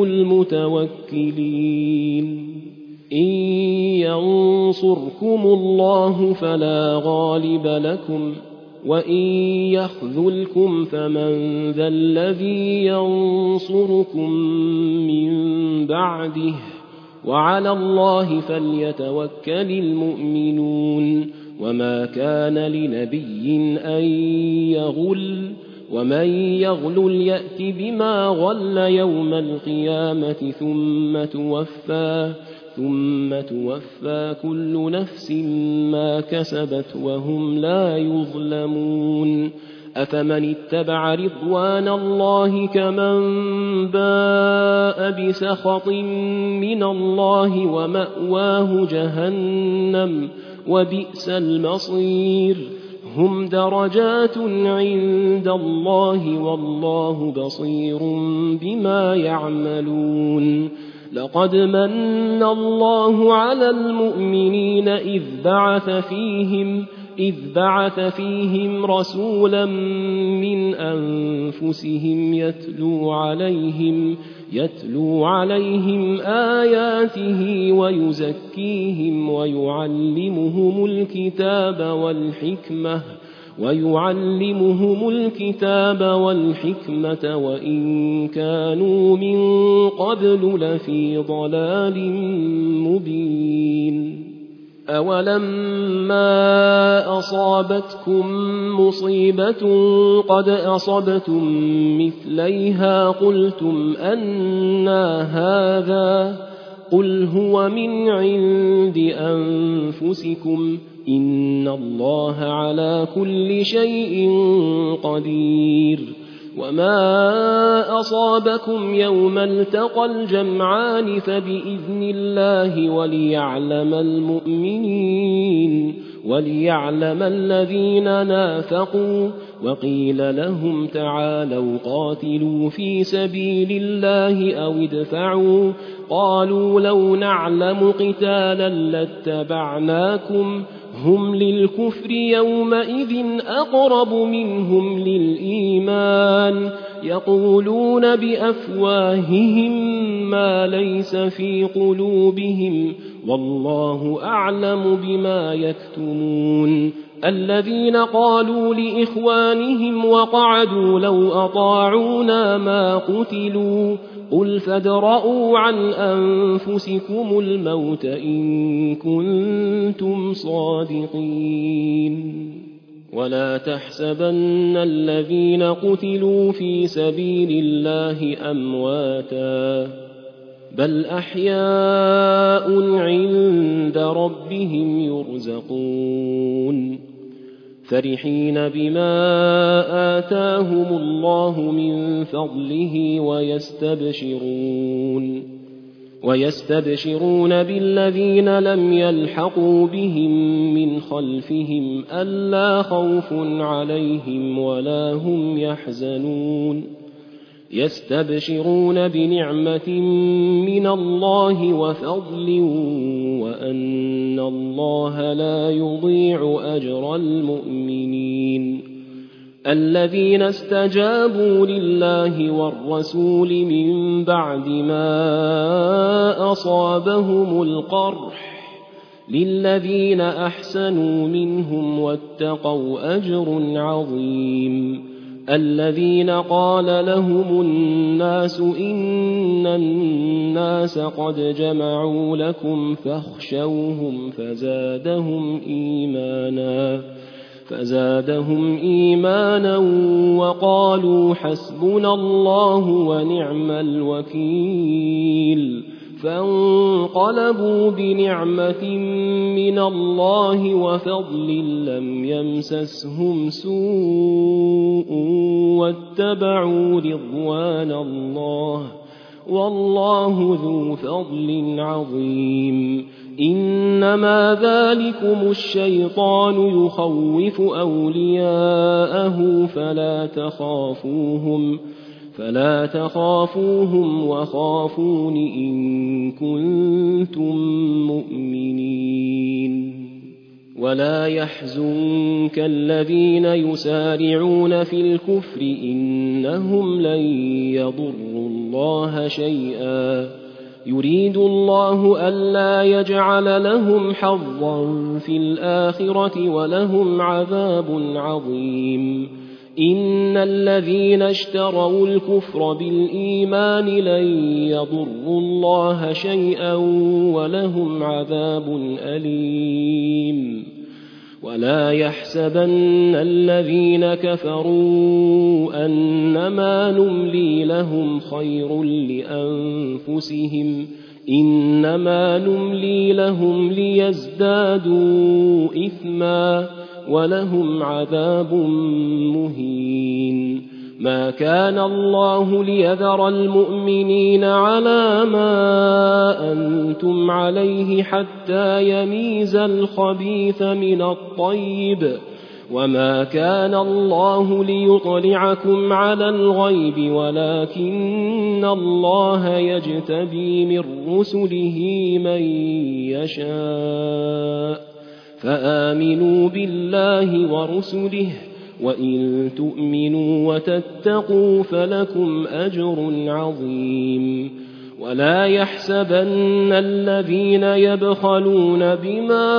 المتوكلين إن ينصركم الله فلا غالب لكم وإن يخذلكم فمن ذا الذي ينصركم من بعده وعلى الله فليتوكل المؤمنون وما كان لنبي أن يغل ومن يغل يأت بما غل يوم القيامة ثم توفى ثم توفى كل نفس ما كسبت وهم لا يظلمون أفمن اتبع رضوان الله كمن باء بسخط من الله ومأواه جهنم وبئس المصير هم درجات عند الله والله بصير بما يعملون لقد من الله على المؤمنين إذ بعث فيهم إذ بعث فيهم رسولا من أنفسهم يتلو عليهم يتلو عليهم آياته ويزكيهم ويعلمهم الكتاب والحكمة ويعلمهم الكتاب والحكمة وإن كانوا من قبل لفي ضلال مبين أولما أصابتكم مصيبة قد أصبتم مثليها قلتم أنى هذا قل هو من عند أنفسكم إن الله على كل شيء قدير وما أصابكم يوم التقى الجمعان فبإذن الله وليعلم المؤمنين وليعلم الذين نافقوا. وقيل لهم تعالوا قاتلوا في سبيل الله أو ادفعوا قالوا لو نعلم قتالا لاتبعناكم هم للكفر يومئذ أقرب منهم للإيمان يقولون بأفواههم ما ليس في قلوبهم والله أعلم بما يكتمون. الذين قالوا لإخوانهم وقعدوا لو أطاعونا ما قتلوا قل فادرءوا عن أنفسكم الموت إن كنتم صادقين. ولا تحسبن الذين قتلوا في سبيل الله أمواتا بل أحياء عند ربهم يرزقون فرحين بما آتاهم الله من فضله ويستبشرون ويستبشرون بالذين لم يلحقوا بهم من خلفهم ألا خوف عليهم ولا هم يحزنون يستبشرون بنعمة من الله وفضل وأن الله لا يضيع أجر المؤمنين. الذين استجابوا لله والرسول من بعد ما أصابهم القرح للذين أحسنوا منهم واتقوا أجر عظيم. الذين قال لهم الناس إن الناس قد جمعوا لكم فاخشوهم فزادهم إيمانا فزادهم إيمانا وقالوا حسبنا الله ونعم الوكيل فانقلبوا بنعمة من الله وفضل لم يمسسهم سوء واتبعوا رضوان الله والله ذو فضل عظيم. إنما ذلكم الشيطان يخوف أولياءه فلا تخافوهم فلا تخافوهم وخافون إن كنتم مؤمنين. ولا يحزنك الذين يسارعون في الكفر إنهم لن يضروا الله شيئا يريد الله ألا يجعل لهم حظا في الآخرة ولهم عذاب عظيم. إن الذين اشتروا الكفر بالإيمان لن يضروا الله شيئا ولهم عذاب أليم. ولا يحسبن الذين كفروا أنما نملي لهم خير لأنفسهم إنما نملي لهم ليزدادوا إثما ولهم عذاب مهين. ما كان الله ليذر المؤمنين على ما أنتم عليه حتى يميز الخبيث من الطيب وما كان الله ليطلعكم على الغيب ولكن الله يجتبي من رسله من يشاء فآمنوا بالله ورسله وإن تؤمنوا وتتقوا فلكم أجر عظيم. ولا يحسبن الذين يبخلون بما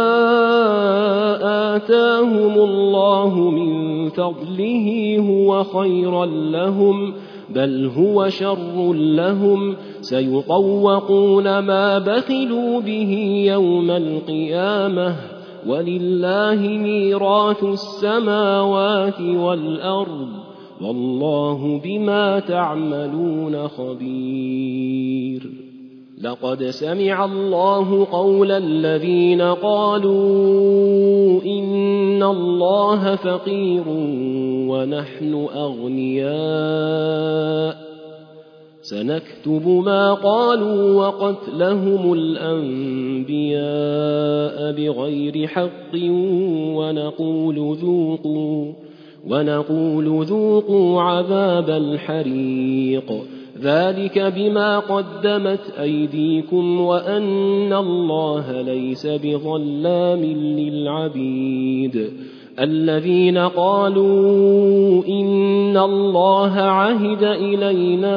آتاهم الله من فضله هو خيرا لهم بل هو شر لهم سيطوقون ما بخلوا به يوم القيامة ولله ميراث السماوات والأرض والله بما تعملون خبير. لقد سمع الله قول الذين قالوا إن الله فقير ونحن أغنياء سنكتب ما قالوا وقتلهم الأنبياء بغير حق ونقول ذوقوا ونقول ذوقوا عذاب الحريق ذلك بما قدمت أيديكم وأن الله ليس بظلام للعبيد الذين قالوا إن الله عهد إلينا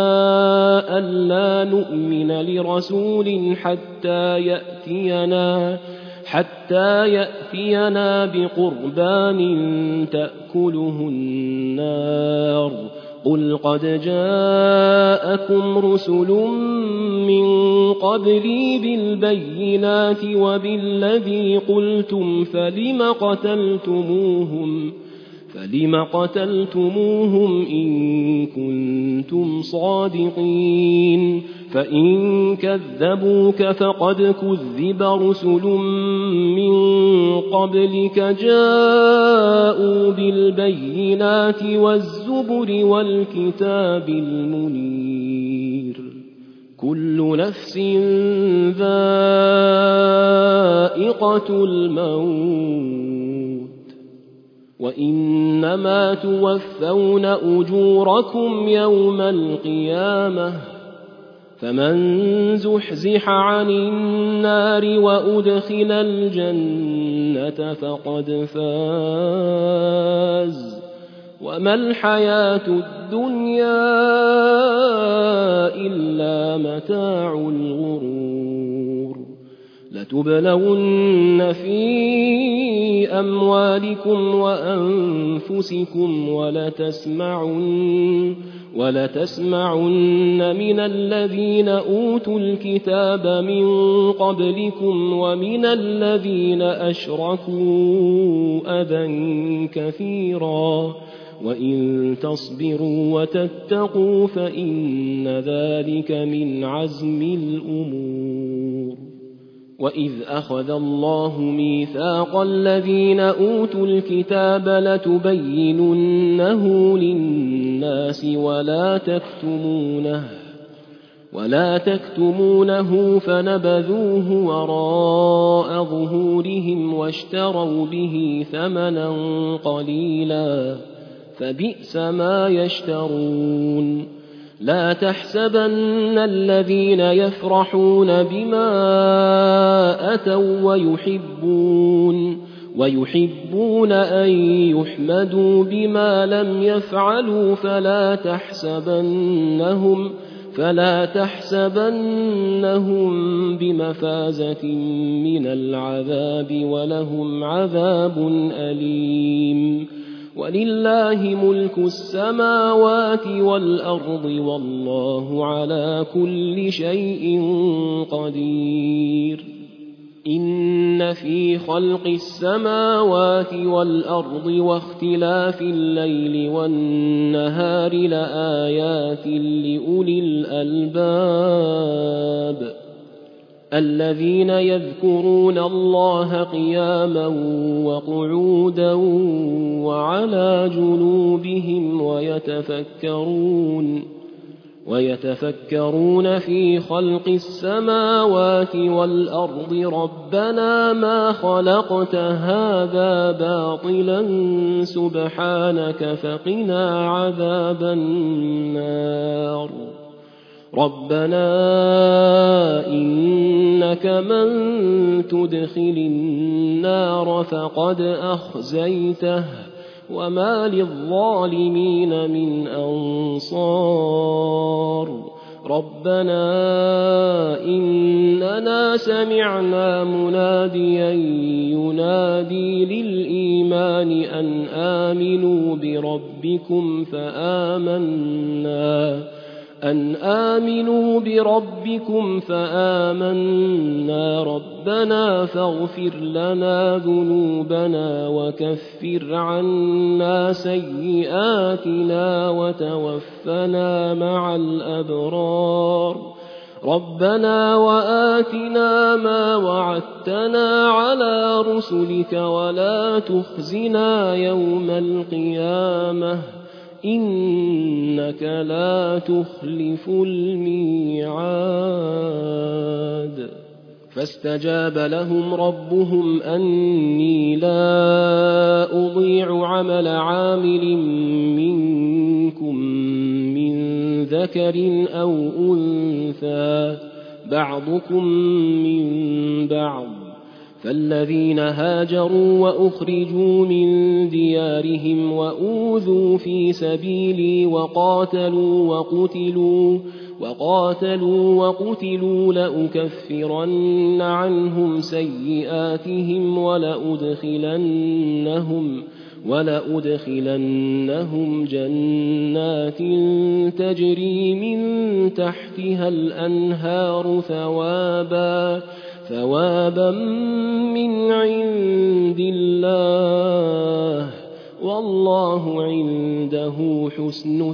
ألا نؤمن لرسول حتى يأتينا حتى يأتينا بقربان تأكله النار قل قد جاءكم رسل من قبلي بالبينات وبالذي قلتم فلم قتلتموهم فلم قتلتموهم إن كنتم صادقين فإن كذبوك فقد كذب رسل من قبلك جاءوا بالبينات والزبر والكتاب المنير كل نفس ذائقة الموت وإنما توفون أجوركم يوم القيامة فمن زحزح عن النار وأدخل الجنة فقد فاز وما الحياة الدنيا إلا متاع الغرور لتبلون في أموالكم وأنفسكم ولتسمعن ولتسمعن من الذين أوتوا الكتاب من قبلكم ومن الذين أشركوا أذى كثيرا وإن تصبروا وتتقوا فإن ذلك من عزم الأمور وإذ أخذ الله ميثاق الذين أوتوا الكتاب لتبيننه للناس ولا تكتمونه ولا تكتمونه فنبذوه وراء ظهورهم واشتروا به ثمنا قليلا فبئس ما يشترون لا تحسبن الذين يفرحون بما أتوا ويحبون ويحبون أن يحمدوا بما لم يفعلوا فلا تحسبنهم فلا تحسبنهم بمفازة من العذاب ولهم عذاب أليم ولله ملك السماوات والأرض والله على كل شيء قدير إن في خلق السماوات والأرض واختلاف الليل والنهار لآيات لأولي الألباب الذين يذكرون الله قياما وقعودا وعلى جنوبهم ويتفكرون ويتفكرون في خلق السماوات والأرض ربنا ما خلقت هذا باطلا سبحانك فقنا عذاب النار ربنا إنك من تدخل النار فقد أخزيته وما للظالمين من أنصار ربنا إننا سمعنا مناديا ينادي للإيمان أن آمنوا بربكم فآمنا أن آمنوا بربكم فآمنا ربنا فاغفر لنا ذنوبنا وكفر عنا سيئاتنا وتوفنا مع الأبرار ربنا وآتنا ما وعدتنا على رسلك ولا تخزنا يوم القيامة إنك لا تخلف الميعاد فاستجاب لهم ربهم أني لا أضيع عمل عامل منكم من ذكر أو أنثى بعضكم من بعض فالذين هاجروا وأخرجوا من ديارهم وأوذوا في سبيلي وقاتلوا وقتلوا وقاتلوا وقتلوا لأكفرن عنهم سيئاتهم ولأدخلنهم ولأدخلنهم جنات تجري من تحتها الأنهار ثوابا ثوابا من عند الله والله عنده حسن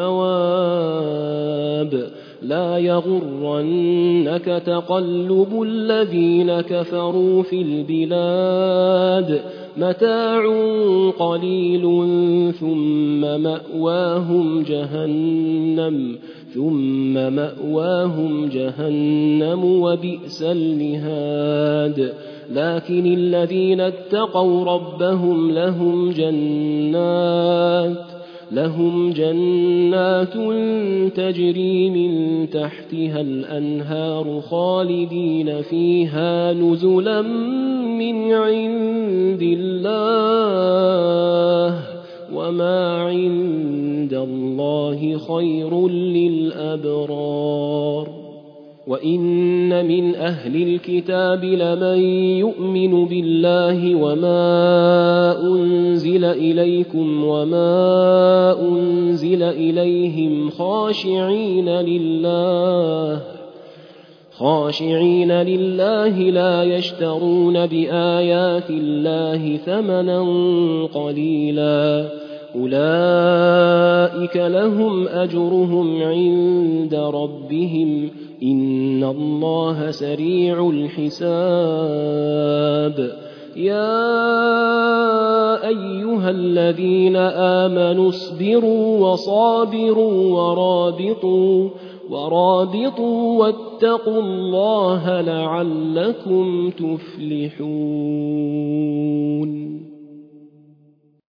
الثواب لا يغرنك تقلب الذين كفروا في البلاد متاع قليل ثم مأواهم جهنم ثم مأواهم جهنم وبئس المهاد لكن الذين اتقوا ربهم لهم جنات لهم جنات تجري من تحتها الأنهار خالدين فيها نزلا من عند الله وما عند الله خير للأبرار وإن من أهل الكتاب لمن يؤمن بالله وما أنزل إليكم وما أنزل إليهم خاشعين لله خاشعين لله لا يشترون بآيات الله ثمنا قليلا أولئك لهم أجرهم عند ربهم إن الله سريع الحساب يا أيها الذين آمنوا اصبروا وصابروا ورابطوا ورابطوا واتقوا الله لعلكم تفلحون